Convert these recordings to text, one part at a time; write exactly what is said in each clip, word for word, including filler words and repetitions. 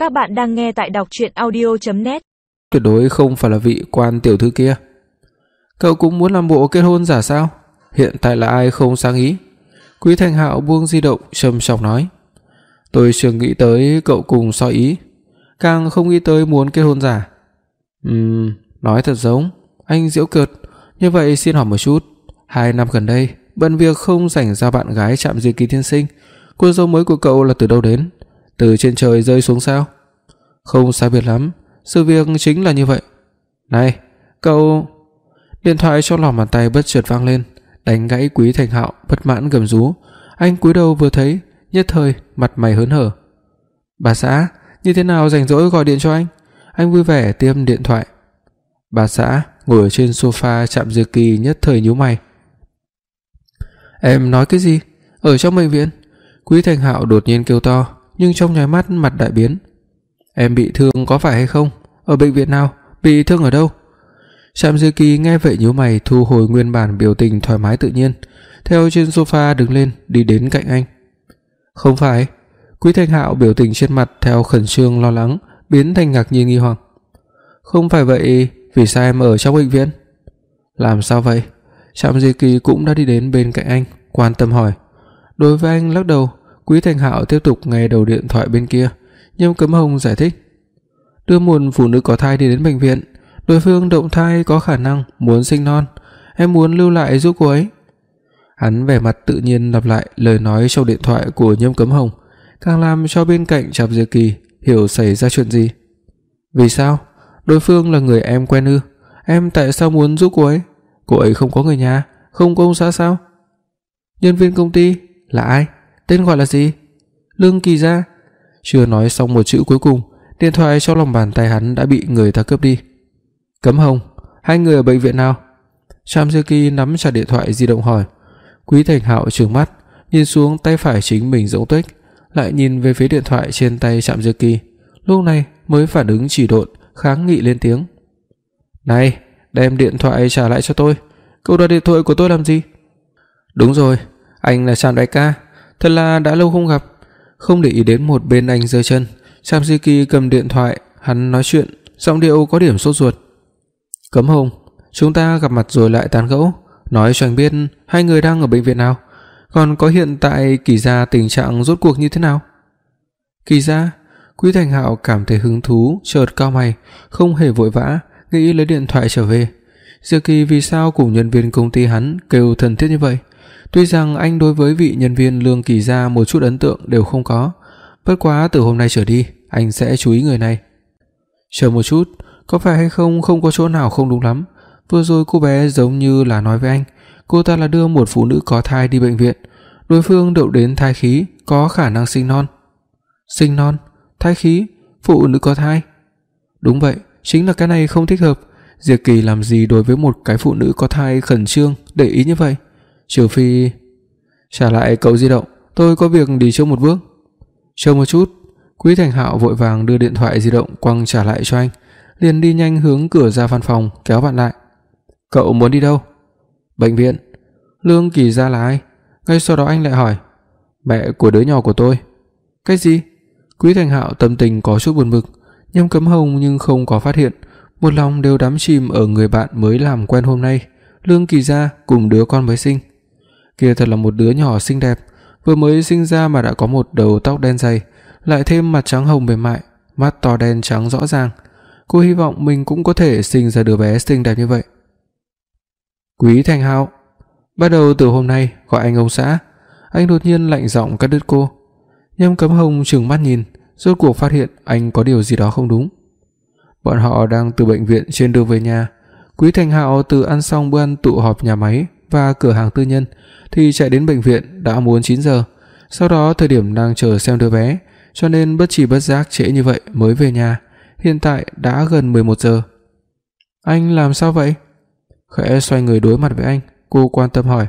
Các bạn đang nghe tại đọc truyện audio chấm net. Tuyệt đối không phải là vị quan tiểu thư kia. Cậu cũng muốn làm bộ kết hôn giả sao? Hiện tại là ai không sáng ý? Quý Thành Hạo buông di động trầm trọng nói. Tôi chưa nghĩ tới cậu cùng so ý, càng không nghĩ tới muốn kết hôn giả. Ừm, nói thật giống. Anh giễu cợt. Như vậy xin hỏi một chút, hai năm gần đây bận việc không rảnh ra bạn gái Trạm Diệt Kỳ tiên sinh. Cô dâu mới của cậu là từ đâu đến? Từ trên trời rơi xuống sao? Không sai biệt lắm, sự việc chính là như vậy. Này, cậu... Điện thoại trong lòng bàn tay bất chợt vang lên, đánh gãy Quý Thành Hạo bất mãn gầm rú. Anh cúi đầu vừa thấy, nhất thời mặt mày hớn hở. Bà xã, như thế nào rảnh rỗi gọi điện cho anh? Anh vui vẻ tiêm điện thoại. Bà xã ngồi ở trên sofa Trạm Diệt Kỳ nhất thời nhíu mày. Em nói cái gì? Ở trong bệnh viện? Quý Thành Hạo đột nhiên kêu to, nhưng trong nháy mắt mặt đại biến. Em bị thương có phải hay không? Ở bệnh viện nào? Bị thương ở đâu? Trạm Diệt Kỳ nghe vậy nhíu mày, thu hồi nguyên bản biểu tình thoải mái tự nhiên, theo trên sofa đứng lên đi đến cạnh anh. Không phải. Quý Thành Hạo biểu tình trên mặt theo khẩn trương lo lắng biến thành ngạc nhiên nghi hoặc. Không phải vậy, vì sao em ở trong bệnh viện? Làm sao vậy? Trạm Diệt Kỳ cũng đã đi đến bên cạnh anh, quan tâm hỏi. Đối với anh lắc đầu, Quý Thành Hạo tiếp tục nghe đầu điện thoại bên kia. Nhâm Cấm Hồng giải thích. Đưa một phụ nữ có thai đi đến bệnh viện, đối phương động thai có khả năng muốn sinh non, em muốn lưu lại giúp cô ấy. Hắn vẻ mặt tự nhiên lặp lại lời nói trong điện thoại của Nhâm Cấm Hồng, càng làm cho bên cạnh Trạm Diệt Kỳ hiểu xảy ra chuyện gì. Vì sao? Đối phương là người em quen ư? Em tại sao muốn giúp cô ấy? Cô ấy không có người nhà, không có ông xã sao? Nhân viên công ty là ai? Tên gọi là gì? Lương Kỳ Gia. Chưa nói xong một chữ cuối cùng, điện thoại trong lòng bàn tay hắn đã bị người ta cướp đi. Cấm Hồng, hai người ở bệnh viện nào? Trạm Diệt Kỳ nắm chặt điện thoại di động hỏi. Quý Thành Hạo trừng mắt, nhìn xuống tay phải chính mình rỗng tuếch, lại nhìn về phía điện thoại trên tay Trạm Diệt Kỳ, lúc này mới phản ứng chỉ độn, kháng nghị lên tiếng. Này, đem điện thoại trả lại cho tôi. Cậu đoạt điện thoại của tôi làm gì? Đúng rồi, anh là Trạm đại ca, thật là đã lâu không gặp. Không để ý đến một bên anh giơ chân, Trạm Diệt Kỳ cầm điện thoại, hắn nói chuyện, giọng điệu có điểm sốt ruột. Cấm Hồng, chúng ta gặp mặt rồi lại tán gẫu, nói cho anh biết hai người đang ở bệnh viện nào, còn có hiện tại Kỳ Gia tình trạng rốt cuộc như thế nào. Kỳ Gia? Quý Thành Hạo cảm thấy hứng thú, chợt cau mày, không hề vội vã, nghĩ lấy điện thoại trở về. Diệt Kỳ vì sao cùng nhân viên công ty hắn kêu thân thiết như vậy? Tuy rằng anh đối với vị nhân viên Lương Kỳ Gia một chút ấn tượng đều không có, bất quá từ hôm nay trở đi anh sẽ chú ý người này. Chờ một chút, có phải hay không không có chỗ nào không đúng lắm? Vừa rồi cô bé giống như là nói với anh, cô ta là đưa một phụ nữ có thai đi bệnh viện, đối phương đậu đến thai khí, có khả năng sinh non. Sinh non? Thai khí? Phụ nữ có thai? Đúng vậy, chính là cái này không thích hợp. Diệt Kỳ làm gì đối với một cái phụ nữ có thai khẩn trương để ý như vậy? Trừ phi... Trả lại cậu di động, tôi có việc đi trước một bước. Chờ một chút. Quý Thành Hạo vội vàng đưa điện thoại di động quăng trả lại cho anh, liền đi nhanh hướng cửa ra văn phòng kéo bạn lại. Cậu muốn đi đâu? Bệnh viện. Lương Kỳ Gia là ai? Ngay sau đó anh lại hỏi. Mẹ của đứa nhỏ của tôi. Cái gì? Quý Thành Hạo tâm tình có chút buồn bực, Nhâm Cấm Hồng nhưng không có phát hiện, một lòng đều đắm chìm ở người bạn mới làm quen hôm nay, Lương Kỳ Gia cùng đứa con mới sinh. Kia thật là một đứa nhỏ xinh đẹp, vừa mới sinh ra mà đã có một đầu tóc đen dày, lại thêm mặt trắng hồng mềm mại, mắt to đen trắng rõ ràng. Cô hy vọng mình cũng có thể sinh ra đứa bé xinh đẹp như vậy. Quý Thành Hạo, bắt đầu từ hôm nay gọi anh ông xã. Anh đột nhiên lạnh giọng cắt đứt cô. Nhâm Cấm Hồng trừng mắt nhìn, rốt cuộc phát hiện anh có điều gì đó không đúng. Bọn họ đang từ bệnh viện trên đường về nhà. Quý Thành Hạo từ ăn xong bữa ăn tụ họp nhà máy và cửa hàng tư nhân thì chạy đến bệnh viện đã muốn chín giờ. Sau đó thời điểm đang chờ xem đứa bé, cho nên bất chi bất giác trễ như vậy mới về nhà. Hiện tại đã gần mười một giờ. Anh làm sao vậy? Khẽ xoay người đối mặt với anh, cô quan tâm hỏi.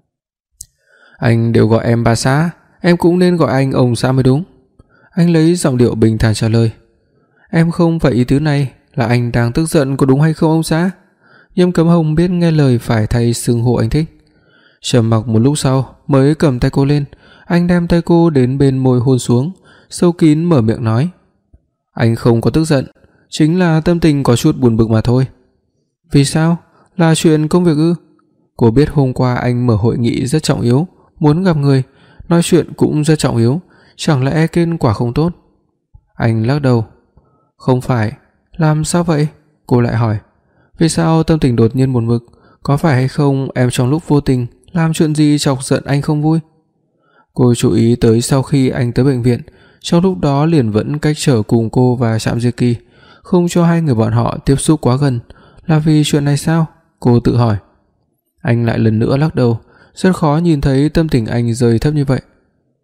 Anh đều gọi em bà xã, em cũng nên gọi anh ông xã mới đúng. Anh lấy giọng điệu bình thản trả lời. Em không phải ý tứ này, là anh đang tức giận có đúng hay không ông xã? Nhâm Cấm Hồng biết nghe lời phải thay xưng hô anh thích. Trầm mặc một lúc sau mới cầm tay cô lên, anh đem tay cô đến bên môi hôn xuống, sâu kín mở miệng nói. Anh không có tức giận, chính là tâm tình có chút buồn bực mà thôi. Vì sao? Là chuyện công việc ư? Cô biết hôm qua anh mở hội nghị rất trọng yếu, muốn gặp người, nói chuyện cũng rất trọng yếu, chẳng lẽ kết quả không tốt? Anh lắc đầu. Không phải. Làm sao vậy? Cô lại hỏi. Vì sao tâm tình đột nhiên buồn bực? Có phải hay không em trong lúc vô tình làm chuyện gì chọc giận anh không vui? Cô chú ý tới sau khi anh tới bệnh viện, trong lúc đó liền vẫn cách trở cùng cô và Trạm Dư Kỳ, không cho hai người bọn họ tiếp xúc quá gần, là vì chuyện này sao? Cô tự hỏi. Anh lại lần nữa lắc đầu, rất khó nhìn thấy tâm tình anh rơi thấp như vậy.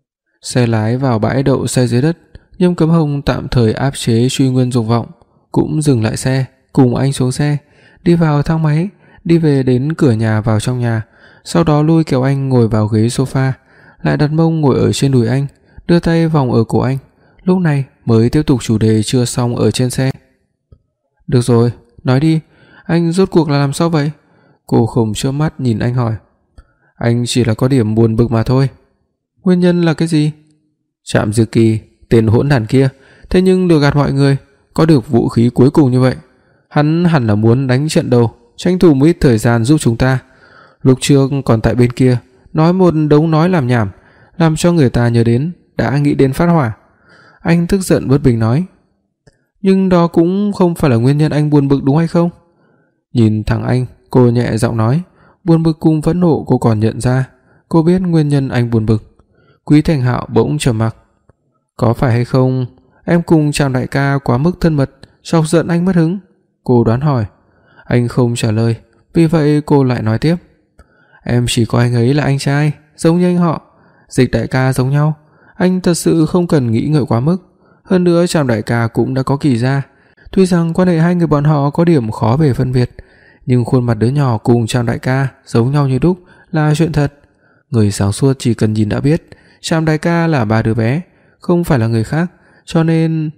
Xe lái vào bãi đậu xe dưới đất, Nhâm Cấm Hồng tạm thời áp chế truy nguyên dục vọng, cũng dừng lại xe, cùng anh xuống xe, đi vào thang máy, đi về đến cửa nhà vào trong nhà, sau đó lôi kéo anh ngồi vào ghế sofa, lại đặt mông ngồi ở trên đùi anh, đưa tay vòng ở cổ anh, lúc này mới tiếp tục chủ đề chưa xong ở trên xe. Được rồi, nói đi, anh rốt cuộc là làm sao vậy? Cô không chớp mắt nhìn anh hỏi. Anh chỉ là có điểm buồn bực mà thôi. Nguyên nhân là cái gì? Trạm Dư Kỳ, tên hỗn đản kia, thế nhưng lừa gạt mọi người, có được vũ khí cuối cùng như vậy. Hắn hẳn là muốn đánh trận đầu, tranh thủ một ít thời gian giúp chúng ta. Lúc trước còn tại bên kia, nói một đống nói làm nhảm, làm cho người ta nhớ đến, đã nghĩ đến phát hỏa. Anh tức giận bất bình nói. Nhưng đó cũng không phải là nguyên nhân anh buồn bực đúng hay không? Nhìn thẳng anh, cô nhẹ giọng nói, buồn bực cùng phẫn nộ cô còn nhận ra, cô biết nguyên nhân anh buồn bực. Quý Thành Hạo bỗng trầm mặc. Có phải hay không em cùng Trạm đại ca quá mức thân mật, chọc giận anh mất hứng? Cô đoán hỏi. Anh không trả lời, vì vậy cô lại nói tiếp. Em chỉ coi anh ấy là anh trai, giống như anh họ, Dịch đại ca giống nhau, anh thật sự không cần nghĩ ngợi quá mức. Hơn nữa Trạm đại ca cũng đã có Kỳ gia, tuy rằng quan hệ hai người bọn họ có điểm khó bề phân biệt, nhưng khuôn mặt đứa nhỏ cùng Trạm đại ca giống nhau như đúc là chuyện thật. Người sáng suốt chỉ cần nhìn đã biết, Trạm đại ca là ba đứa bé, không phải là người khác, cho nên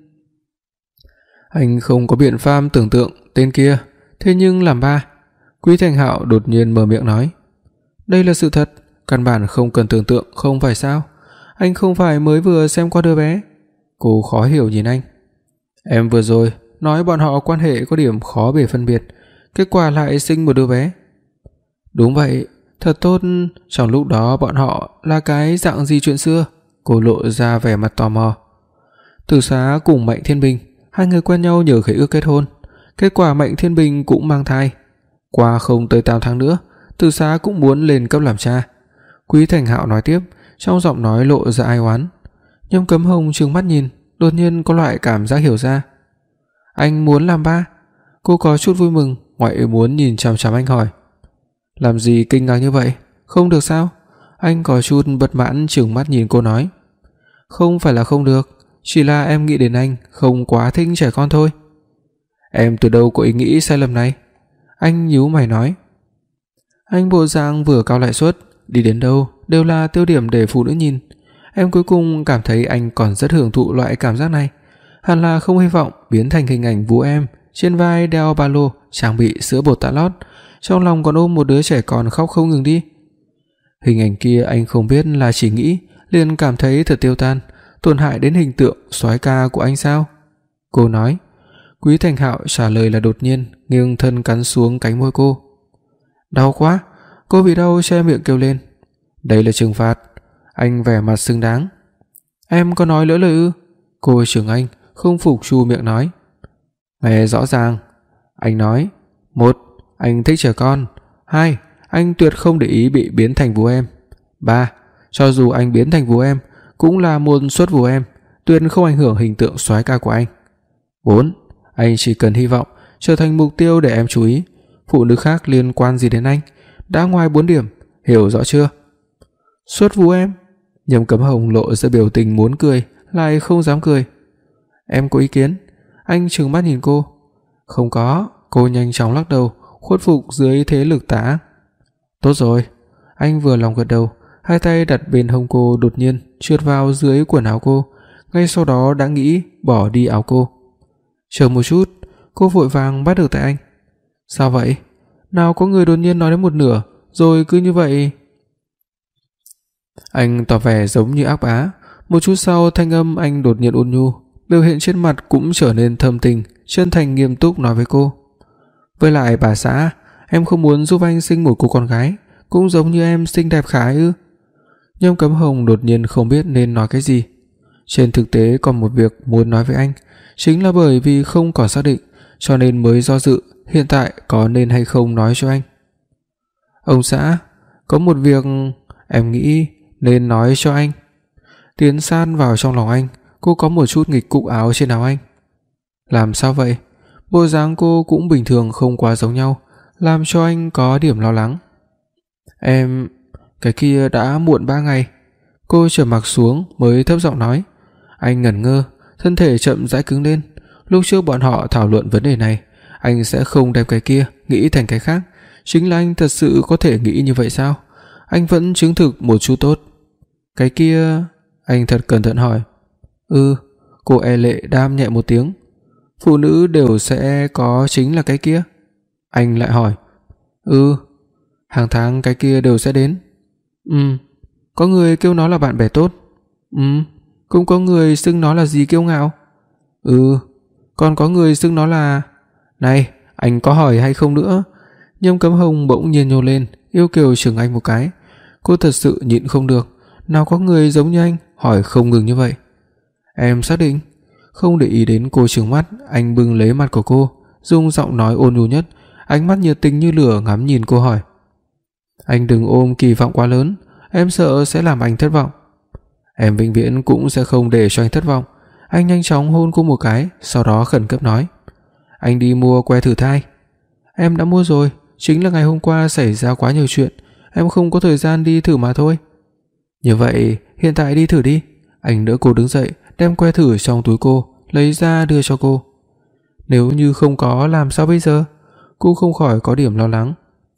anh không có biện pháp tưởng tượng tên kia thế nhưng làm ba. Quý Thành Hạo đột nhiên mở miệng nói. Đây là sự thật, căn bản không cần tưởng tượng, không phải sao? Anh không phải mới vừa xem qua đứa bé? Cô khó hiểu nhìn anh. Em vừa rồi nói bọn họ quan hệ có điểm khó bề phân biệt, kết quả lại sinh một đứa bé. Đúng vậy, thật tốt, trong lúc đó bọn họ là cái dạng gì chuyện xưa? Cô lộ ra vẻ mặt tò mò. Tử Xá cùng Mạnh Thiên Bình, hai người quen nhau nhờ khế ước kết hôn, kết quả Mạnh Thiên Bình cũng mang thai. Qua không tới tám tháng nữa, Tử Xá cũng muốn lên cấp làm cha. Quý Thành Hạo nói tiếp, trong giọng nói lộ ra ai oán. Nhâm Cấm Hồng trừng mắt nhìn, đột nhiên có loại cảm giác hiểu ra. Anh muốn làm ba? Cô có chút vui mừng, ngoại ý muốn nhìn chằm chằm anh hỏi. Làm gì kinh ngạc như vậy? Không được sao? Anh có chút bất mãn trừng mắt nhìn cô nói. Không phải là không được, chỉ là em nghĩ đến anh không quá thích trẻ con thôi. Em từ đâu có ý nghĩ sai lầm này? Anh nhíu mày nói. Anh bộ dạng vừa cao lại suất, đi đến đâu đều là tiêu điểm để phụ nữ nhìn. Em cuối cùng cảm thấy anh còn rất hưởng thụ loại cảm giác này, hẳn là không hy vọng biến thành hình ảnh vú em trên vai đeo ba lô trang bị sữa bột tạ lót, trong lòng còn ôm một đứa trẻ con khóc không ngừng đi. Hình ảnh kia anh không biết là chỉ nghĩ liền cảm thấy thật tiêu tan, tổn hại đến hình tượng soái ca của anh sao? Cô nói. Quý Thành Hạo trả lời là đột nhiên nghiêng thân cắn xuống cánh môi cô. Đau quá. Cô bị đau che miệng kêu lên. Đây là trừng phạt. Anh vẻ mặt xứng đáng. Em có nói lỡ lời ư? Cô chừng anh, không phục chu miệng nói. Nghe rõ ràng. Anh nói. Một, anh thích trẻ con. Hai, anh tuyệt không để ý bị biến thành vú em. Ba, cho dù anh biến thành vú em cũng là một suất vú em, tuyệt không ảnh hưởng hình tượng soái ca của anh. Bốn, anh chỉ cần hy vọng trở thành mục tiêu để em chú ý, phụ nữ khác liên quan gì đến anh, đã ngoài bốn điểm, hiểu rõ chưa? Suất vú em? Nhâm Cấm Hồng lộ ra biểu tình muốn cười lại không dám cười. Em có ý kiến? Anh trừng mắt nhìn cô. Không có. Cô nhanh chóng lắc đầu, khuất phục dưới thế lực tả. Tốt rồi. Anh vừa lòng gật đầu, hai tay đặt bên hông cô đột nhiên trượt vào dưới quần áo cô, ngay sau đó đã nghĩ bỏ đi áo cô. Chờ một chút. Cô vội vàng bắt được tay anh. Sao vậy? Nào có người đột nhiên nói đến một nửa rồi cứ như vậy. Anh tỏ vẻ giống như ác bá. Một chút sau thanh âm anh đột nhiên ôn nhu, biểu hiện trên mặt cũng trở nên thâm tình, chân thành nghiêm túc nói với cô: "Với lại bà xã, em không muốn giúp anh sinh một cô con gái, cũng giống như em xinh đẹp khả ư?" Nhâm Cấm Hồng đột nhiên không biết nên nói cái gì. Trên thực tế còn một việc muốn nói với anh, chính là bởi vì không còn xác định, cho nên mới do dự hiện tại có nên hay không nói cho anh. "Ông xã, có một việc em nghĩ nên nói cho anh." Tiến sát vào trong lòng anh, cô có một chút nghịch cúc áo trên áo anh. "Làm sao vậy?" Bộ dáng cô cũng bình thường không quá giống nhau, làm cho anh có điểm lo lắng. "Em, cái kia đã muộn ba ngày." Cô trầm mặc xuống mới thấp giọng nói. Anh ngẩn ngơ, thân thể chậm rãi cứng lên. Lúc trước bọn họ thảo luận vấn đề này, anh sẽ không đem cái kia nghĩ thành cái khác. Chính là anh thật sự có thể nghĩ như vậy sao? Anh vẫn chứng thực một chút tốt. "Cái kia..." Anh thật cẩn thận hỏi. "Ừ." Cô e lệ đam nhẹ một tiếng. "Phụ nữ đều sẽ có chính là cái kia?" Anh lại hỏi. "Ừ." "Hàng tháng cái kia đều sẽ đến?" "Ừm." "Có người kêu nó là bạn bè tốt?" "Ừm." "Cũng có người xưng nó là gì kiêu ngạo?" "Ừ." "Còn có người xưng nó là..." "Này, anh có hỏi hay không nữa?" Nhâm Cấm Hồng bỗng nhiên nhô lên, yêu kiều chừng anh một cái. Cô thật sự nhịn không được, nào có người giống như anh hỏi không ngừng như vậy. "Em xác định?" Không để ý đến cô trừng mắt, anh bưng lấy mặt của cô, dùng giọng nói ôn nhu nhất, ánh mắt nhiệt tình như lửa ngắm nhìn cô hỏi. "Anh đừng ôm kỳ vọng quá lớn, em sợ sẽ làm anh thất vọng." "Em vĩnh viễn cũng sẽ không để cho anh thất vọng." Anh nhanh chóng hôn cô một cái, sau đó khẩn cấp nói. "Anh đi mua que thử thai." "Em đã mua rồi, chính là ngày hôm qua xảy ra quá nhiều chuyện, em không có thời gian đi thử mà thôi." "Như vậy, hiện tại đi thử đi." Anh đỡ cô đứng dậy, đem que thử trong túi cô lấy ra đưa cho cô. "Nếu như không có làm sao bây giờ?" Cô không khỏi có điểm lo lắng.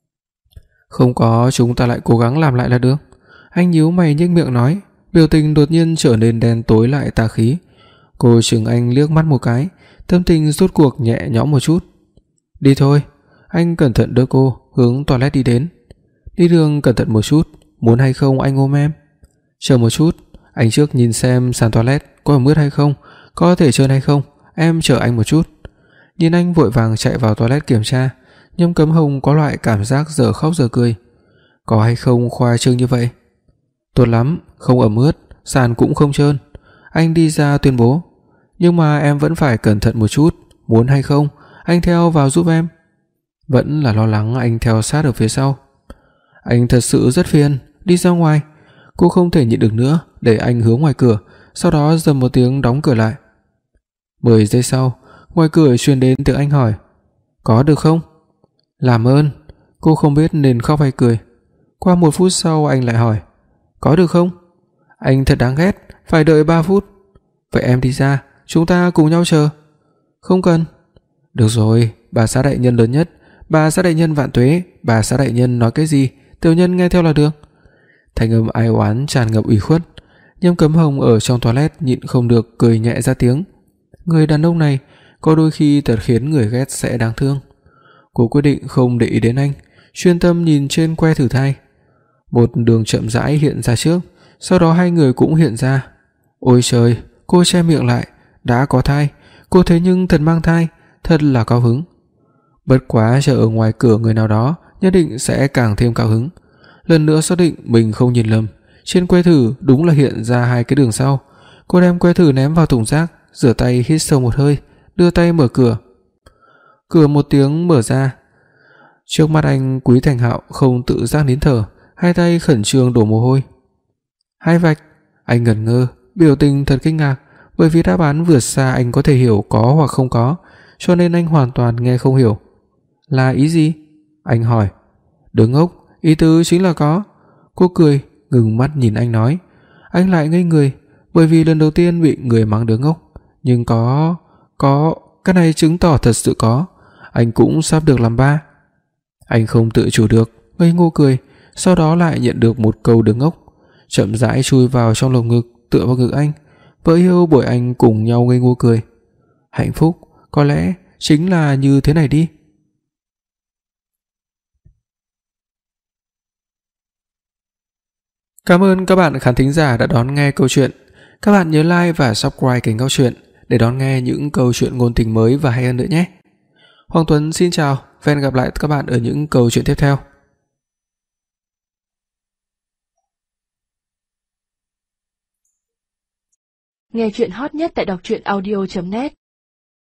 "Không có, chúng ta lại cố gắng làm lại là được." Anh nhíu mày nhếch miệng nói, biểu tình đột nhiên trở nên đen tối lại tà khí. Cô chừng anh liếc mắt một cái, tâm tình rốt cuộc nhẹ nhõm một chút. "Đi thôi." Anh cẩn thận đỡ cô hướng toilet đi đến. "Đi đường cẩn thận một chút, muốn hay không anh ôm em?" "Chờ một chút, anh trước nhìn xem sàn toilet có mướt hay không, có thể trơn hay không, em chờ anh một chút." Nhìn anh vội vàng chạy vào toilet kiểm tra, Nhâm Cấm Hồng có loại cảm giác giờ khóc giờ cười. Có hay không khoa trương như vậy? "Tốt lắm, không ẩm ướt, sàn cũng không trơn." Anh đi ra tuyên bố. "Nhưng mà em vẫn phải cẩn thận một chút, muốn hay không, anh theo vào giúp em." Vẫn là lo lắng anh theo sát ở phía sau. "Anh thật sự rất phiền, đi ra ngoài." Cô không thể nhịn được nữa, để anh hướng ngoài cửa, sau đó rầm một tiếng đóng cửa lại. Mười giây sau, ngoài cửa truyền đến tiếng anh hỏi. "Có được không?" "Làm ơn." Cô không biết nên khóc hay cười. Qua một phút sau anh lại hỏi. "Có được không?" Anh thật đáng ghét, phải đợi ba phút. "Vậy em đi ra, chúng ta cùng nhau chờ." "Không cần." "Được rồi, bà xã đại nhân lớn nhất, bà xã đại nhân vạn tuế, bà xã đại nhân nói cái gì, tiểu nhân nghe theo là được." Thanh âm ai oán tràn ngập ủy khuất. Nhâm Cấm Hồng ở trong toilet nhịn không được cười nhẹ ra tiếng. Người đàn ông này có đôi khi thật khiến người ghét sẽ đáng thương. Cô quyết định không để ý đến anh, chuyên tâm nhìn trên que thử thai. Một đường chậm rãi hiện ra trước, sau đó hai người cũng hiện ra. Ôi trời, cô che miệng lại, đã có thai, cô thế nhưng thật mang thai, thật là cao hứng. Bất quá chờ ở ngoài cửa người nào đó nhất định sẽ càng thêm cao hứng. Lần nữa xác định mình không nhìn lầm, trên que thử đúng là hiện ra hai cái đường sau. Cô đem que thử ném vào thùng rác, rửa tay hít sâu một hơi, đưa tay mở cửa. Cửa một tiếng mở ra. Trước mắt anh, Quý Thành Hạo không tự giác nín thở, hai tay khẩn trương đổ mồ hôi. Hai vạch. Anh ngẩn ngơ, biểu tình thật kinh ngạc, bởi vì đáp án vượt xa anh có thể hiểu có hoặc không có, cho nên anh hoàn toàn nghe không hiểu. Là ý gì? Anh hỏi. Đứng ngốc, ý tứ chính là có. Cô cười, ngừng mắt nhìn anh nói. Anh lại ngây người, bởi vì lần đầu tiên bị người mắng đứng ngốc. Nhưng có... có... cái này chứng tỏ thật sự có. Anh cũng sắp được làm ba. Anh không tự chủ được, ngây ngô cười, sau đó lại nhận được một câu đứng ngốc. Chậm rãi chui vào trong lồng ngực, tựa vào ngực anh. Vợ yêu bồi anh cùng nhau ngây ngô cười. Hạnh phúc, có lẽ chính là như thế này đi. Cảm ơn các bạn khán thính giả đã đón nghe câu chuyện. Các bạn nhớ like và subscribe kênh Câu Chuyện để đón nghe những câu chuyện ngôn tình mới và hay hơn nữa nhé. Hoàng Tuấn xin chào và hẹn gặp lại các bạn ở những câu chuyện tiếp theo. Nghe chuyện hot nhất tại đọc truyện audio chấm net.